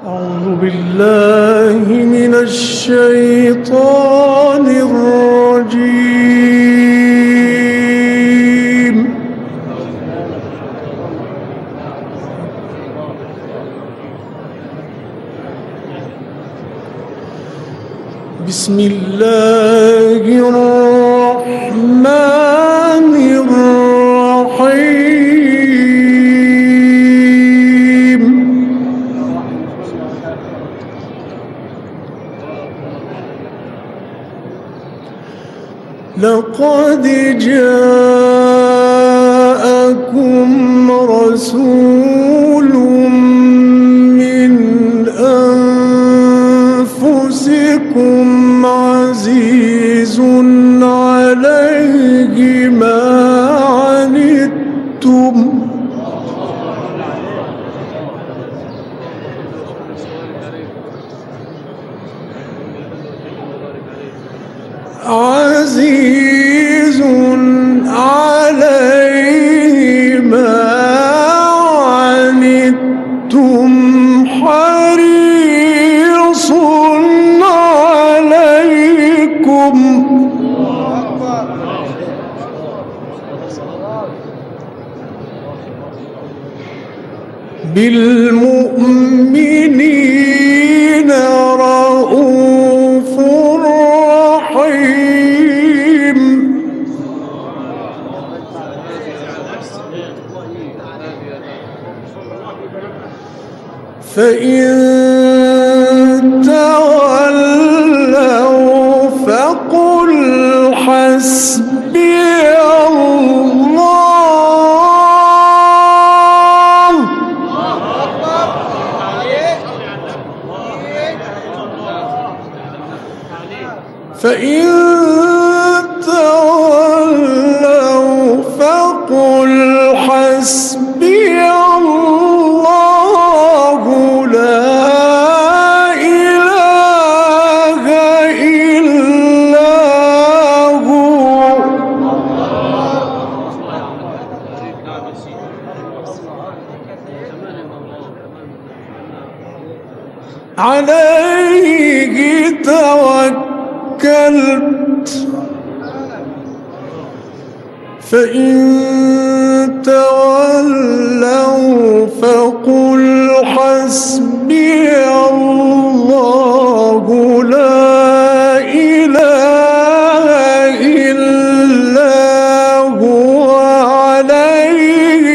أعوذ بالله من الشيطان الرجيم. بسم الله الرحمن الرحيم. لقد جاءكم رسول من أنفسكم عزيز عليه ما عنتم عزيز عليه ما عنتم حريص عليكم بالمؤمنين رؤوف رحيم. فإن تولوا فقل حسبي الله فإن تولوا فقل حسبي الله لا إله إلا هو عليه توكلت. فإن تولوا فقل حسبي الله لا إله إلا هو عليه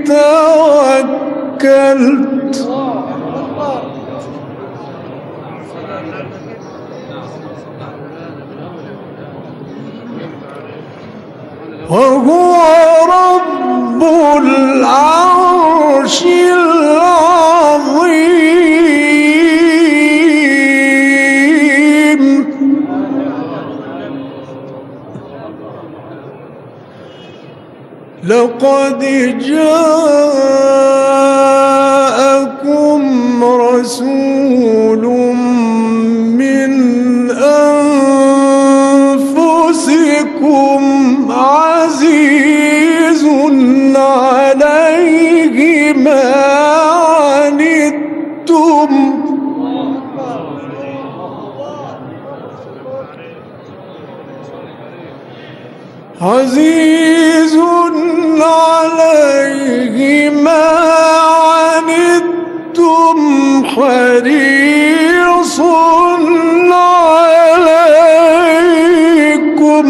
توكلت وهو رب العرش العظيم. لقد جاءكم رسول من أنفسكم عزيز عليه ما عنتم عزيز عليه ما عنتم حريص عليكم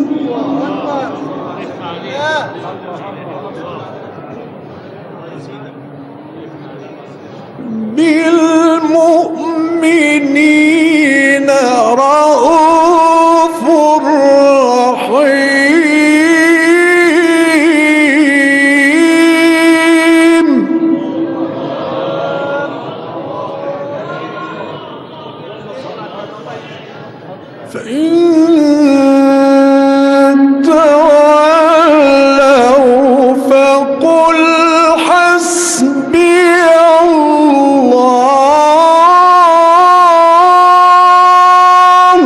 بالمؤمنين رؤوف رحيم. فإن تولوا فقل حسبي الله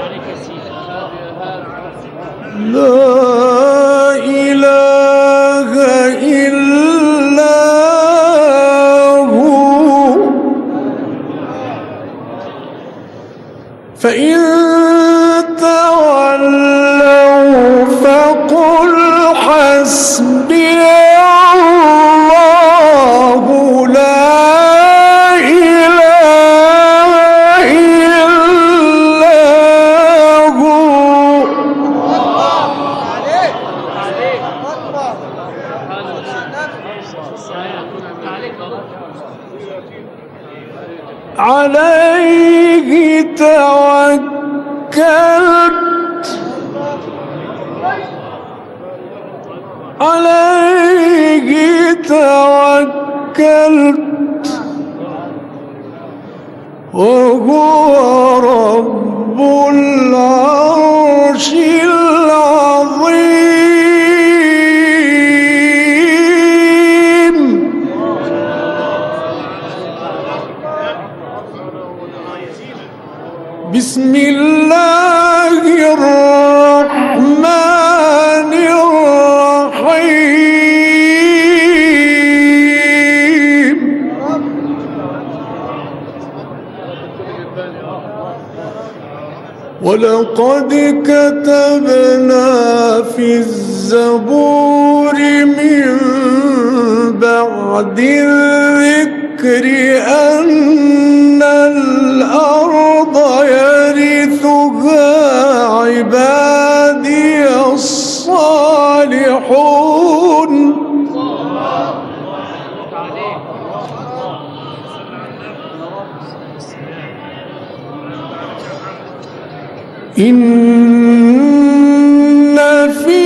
لا إله حسبي الله لا إله إلا هو عليه توكلت عليه توكلت وهو رب العرش العظيم بسم الله الرحمن الرحيم ولقد كتبنا في الزبور من بعد الذكر أن الأرض يرثها عبادي الصالحون إن في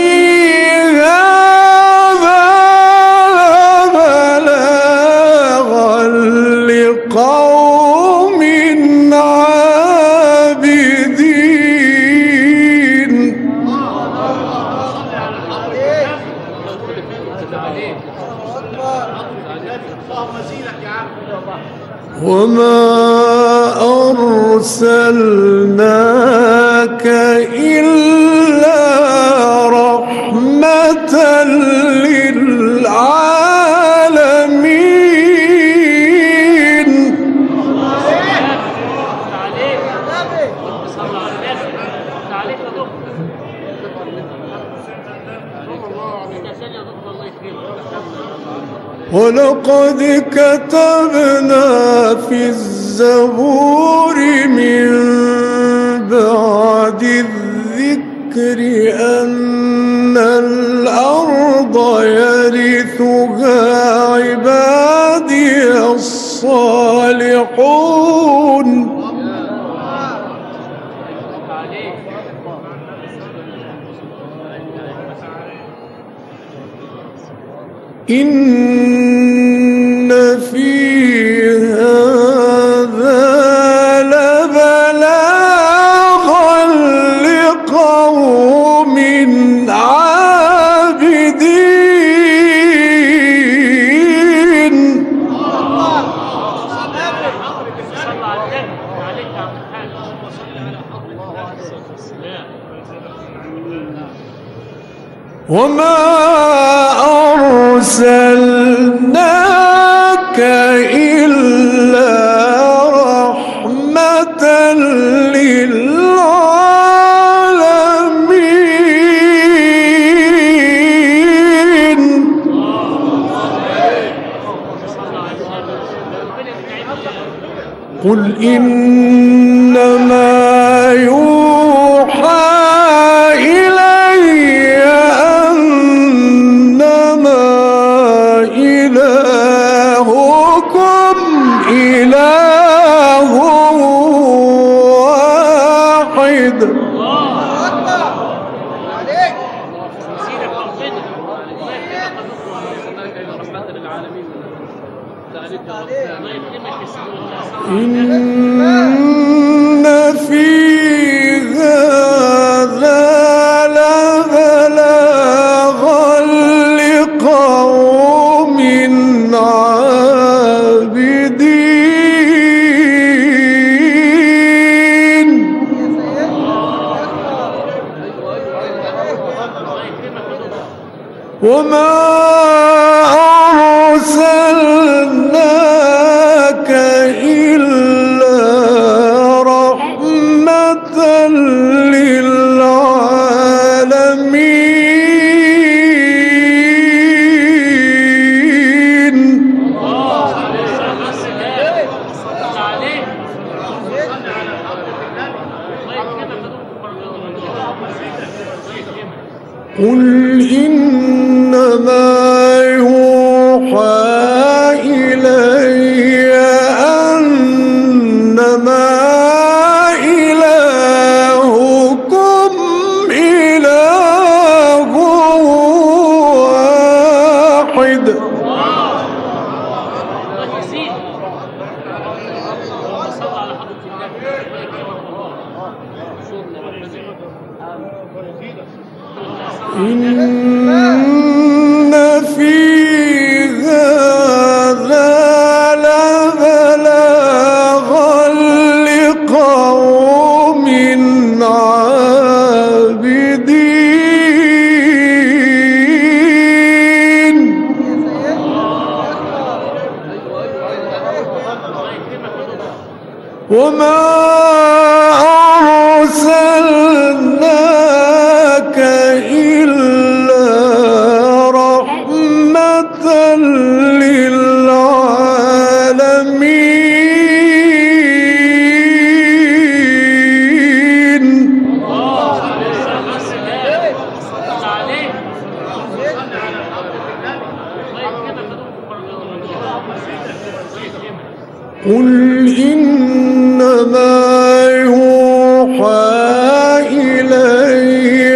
هذا بلاغا لقوم عابدين وما أرسلناك إلا رحمة للعالمين ولقد كتبنا في الزبور من بعد الذكر أن الأرض يرثها عبادي الصالحون إن في هذا لبلاغا لقوم عابدين وما أرسلناك إلا رحمة للعالمين قل إنما يوحى إلي أنما إلهكم إله واحد إن في هذا لبلاغا لقوم عابدين وما أرسلناك إلا رحمة للعالمين واحد إن في هذا لبلاغا لقوم عابدين وما أرسلناك إلا رحمة للعالمين قل إنما يوحى إلي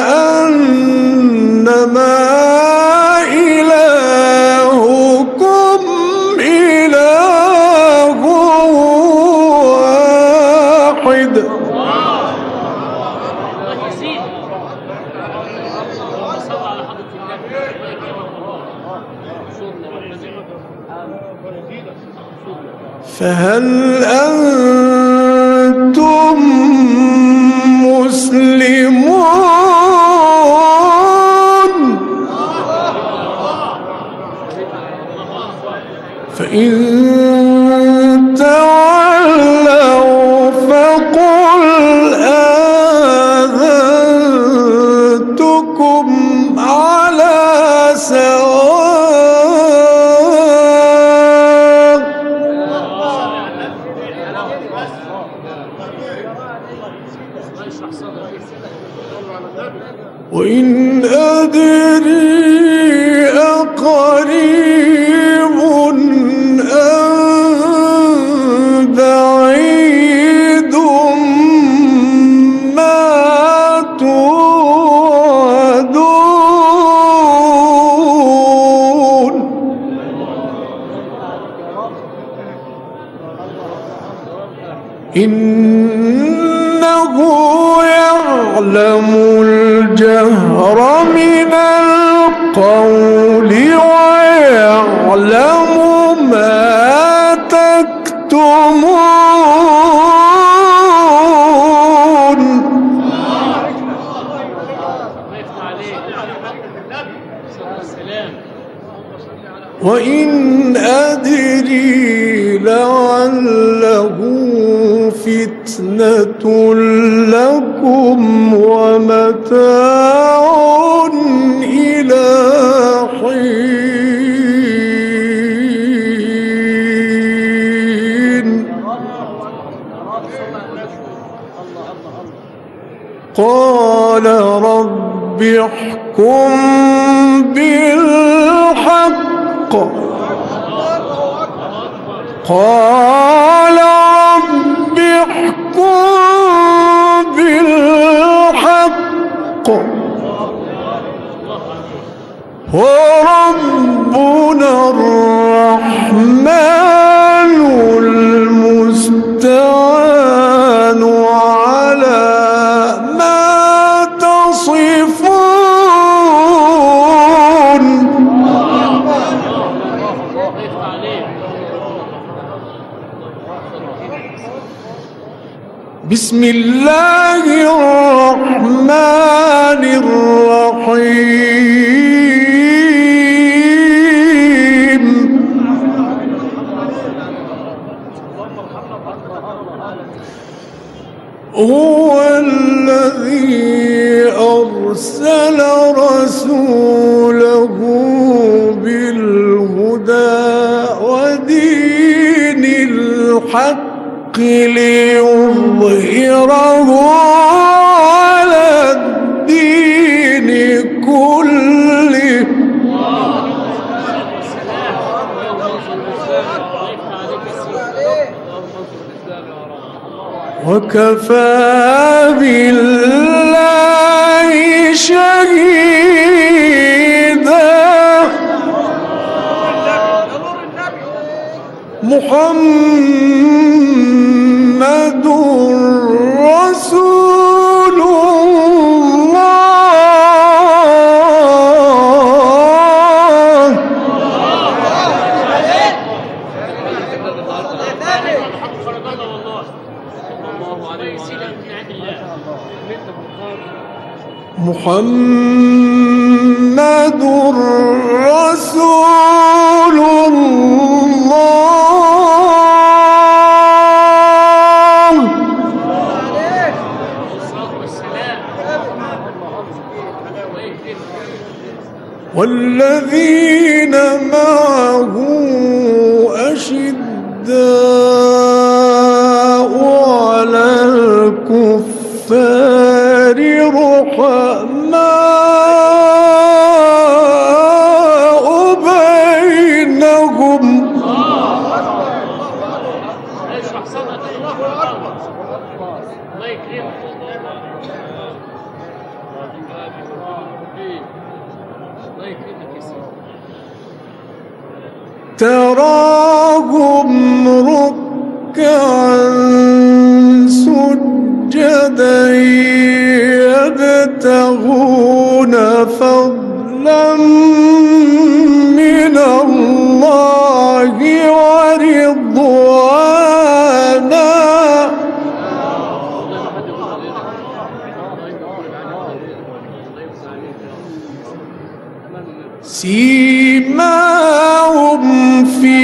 أنما إلهكم إله واحد فهل أنتم مسلمون فإن تولوا فقل آذنتكم على سواء وإن أدري أقريب أم بعيد ما توعدون إنه يعلم الجهر من القول ويعلم ما تكتمون وإن أدري لعله فتنة لكم ومتاع إلى حين قال رب احكم بالحق قال رب احكم بالحق وربنا الرحمن المستعان على ما تصفون بسم الله الرحمن الرحيم هو الذي أرسل رسوله بالهدى ودين الحق ليظهره على الدين كله وكفى بالله شهيدا محمد رسول محمد رسول الله والذين معه أشداء على الكفار رحماء بينهم تراهم ركعا سجدا يبتغون فضلا من الله ورضوانا سيماهم في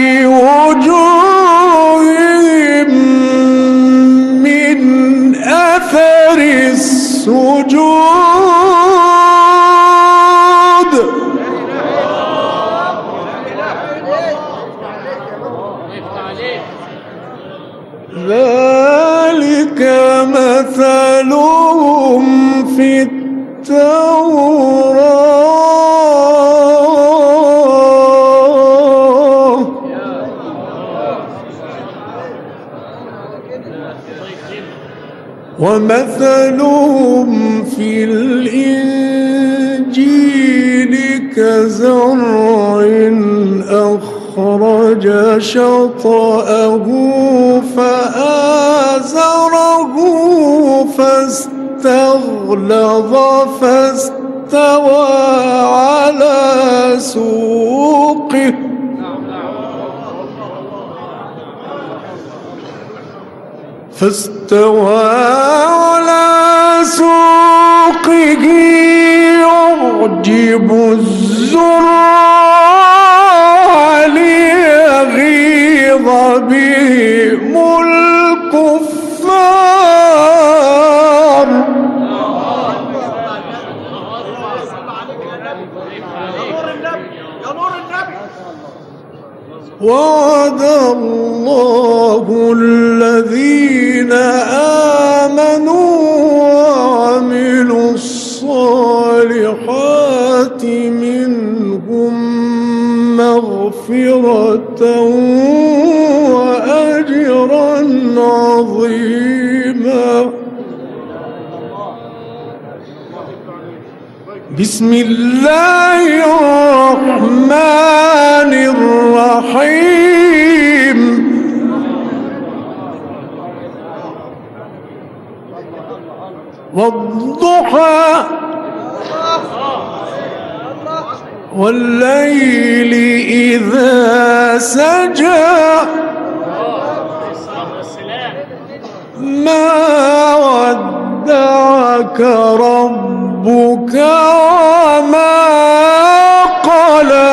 وجوههم من أثر السجود ذلك مثلهم في التوراة ومثلهم في الإنجيل كزرع أخرج شطأه فآزره فاستغلظ فاستوى على سوقه يعجب الزراع ليغيظ بهم الكفار وعد الله الذين آمنوا وعملوا الصالحات منهم مغفرة وأجرا عظيما. بسم الله الرحمن الرحيم. والضحى والليل إذا سجى ما ودعك ربك وما قلى.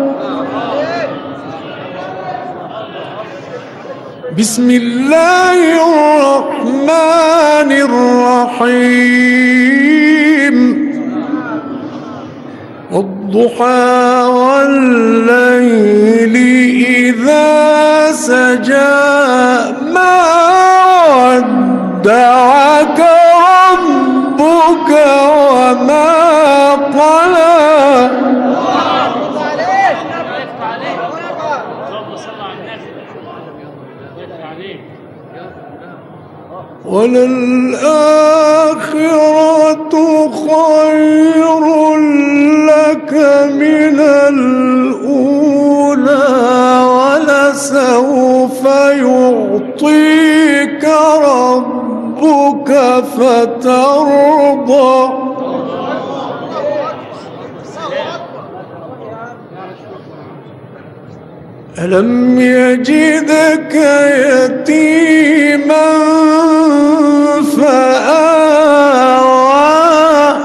بسم الله الرحمن الرحيم. والضحى والليل إذا سجى ما ودعك ربك وما قلى. وللآخرة خير لك من الأولى ولسوف فترضى ألم يجدك يتيما فآوى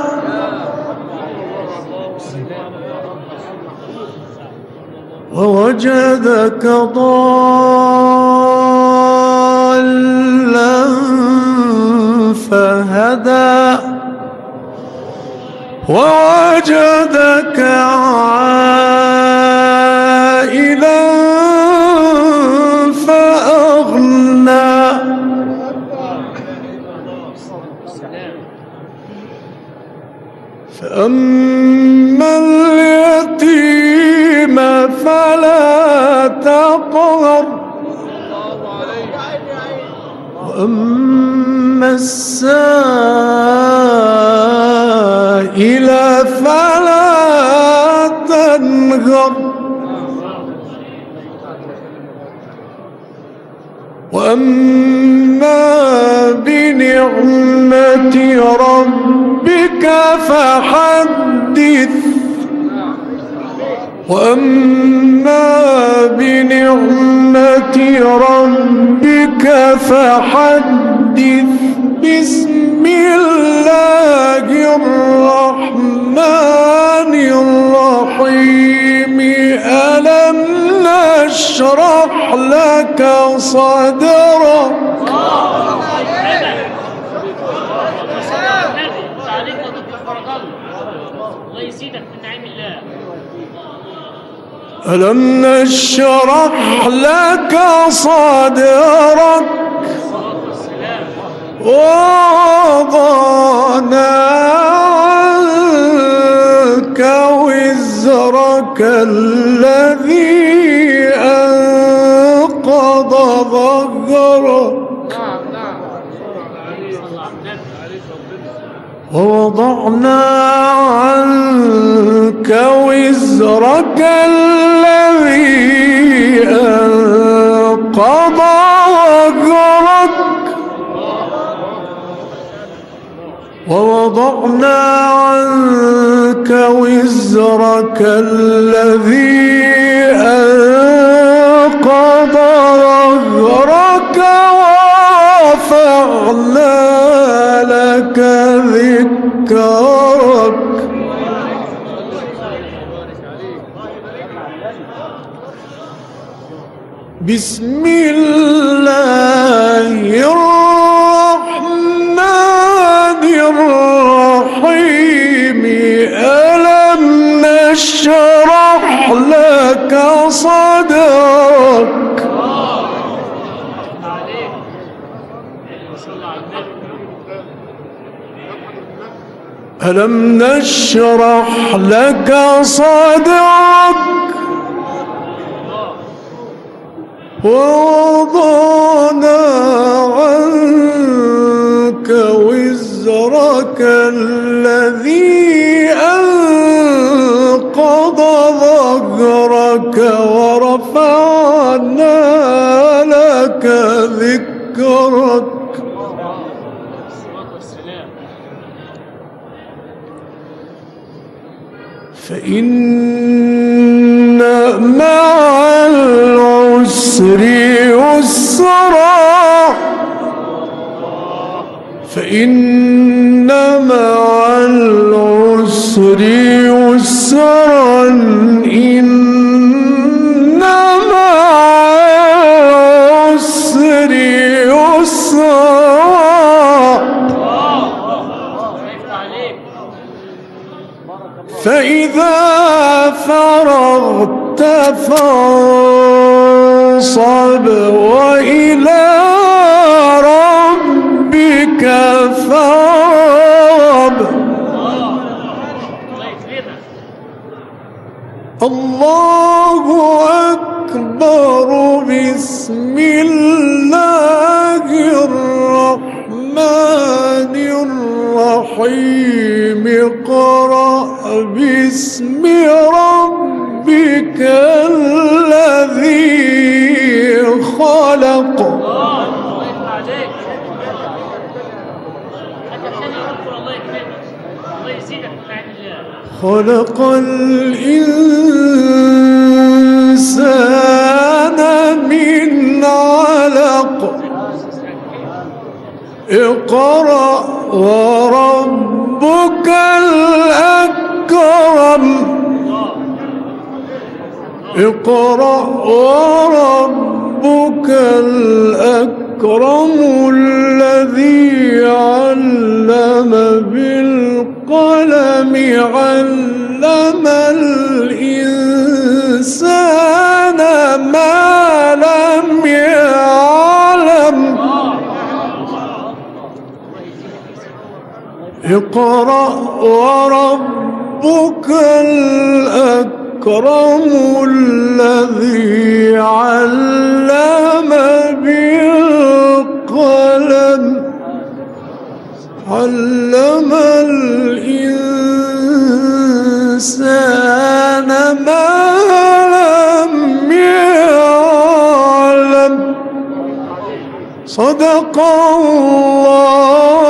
ووجدك ضالا فهدى ووجدك عائلا فأغنى فأما اليتيم فلا تقهر وأما السائل فلا تنهر وأما بنعمة ربك فحدث وأما بنعمة ربك فحدث بسم الله الرحمن الرحيم ألم نشرح لك صدرك ألم نشرح لك صدرك ووضعنا عنك وزرك الذي أنقض ظهرك ووضعنا عنك وزرك الذي أنقض ظهرك ووضعنا عنك وزرك الذي أنقض ظهرك ورفعنا لك ذكرك بسم الله الرحمن الرحيم ألم نشرح لك صدرك ألم نشرح لك صدرك ووضعنا عنك وزرك الذي أنقض ظهرك ورفعنا لك ذكرك فإن مع العسر يسرا فإن مع العسر يسرا إن مع العسر يسرا فإذا فرغت فانصب وإلى ربك فارغب الله أكبر بسم الله الرحمن الرحيم اقرأ باسم ربك الذي خلق خلق الإنسان من علق اقرأ وربك الأكرم اقرأ وربك الأكرم الذي علم بالقلم علم الإنسان ما لم يعلم اقرأ وربك الأكرم الذي علم بالقلم علم الإنسان ما لم يعلم صدق الله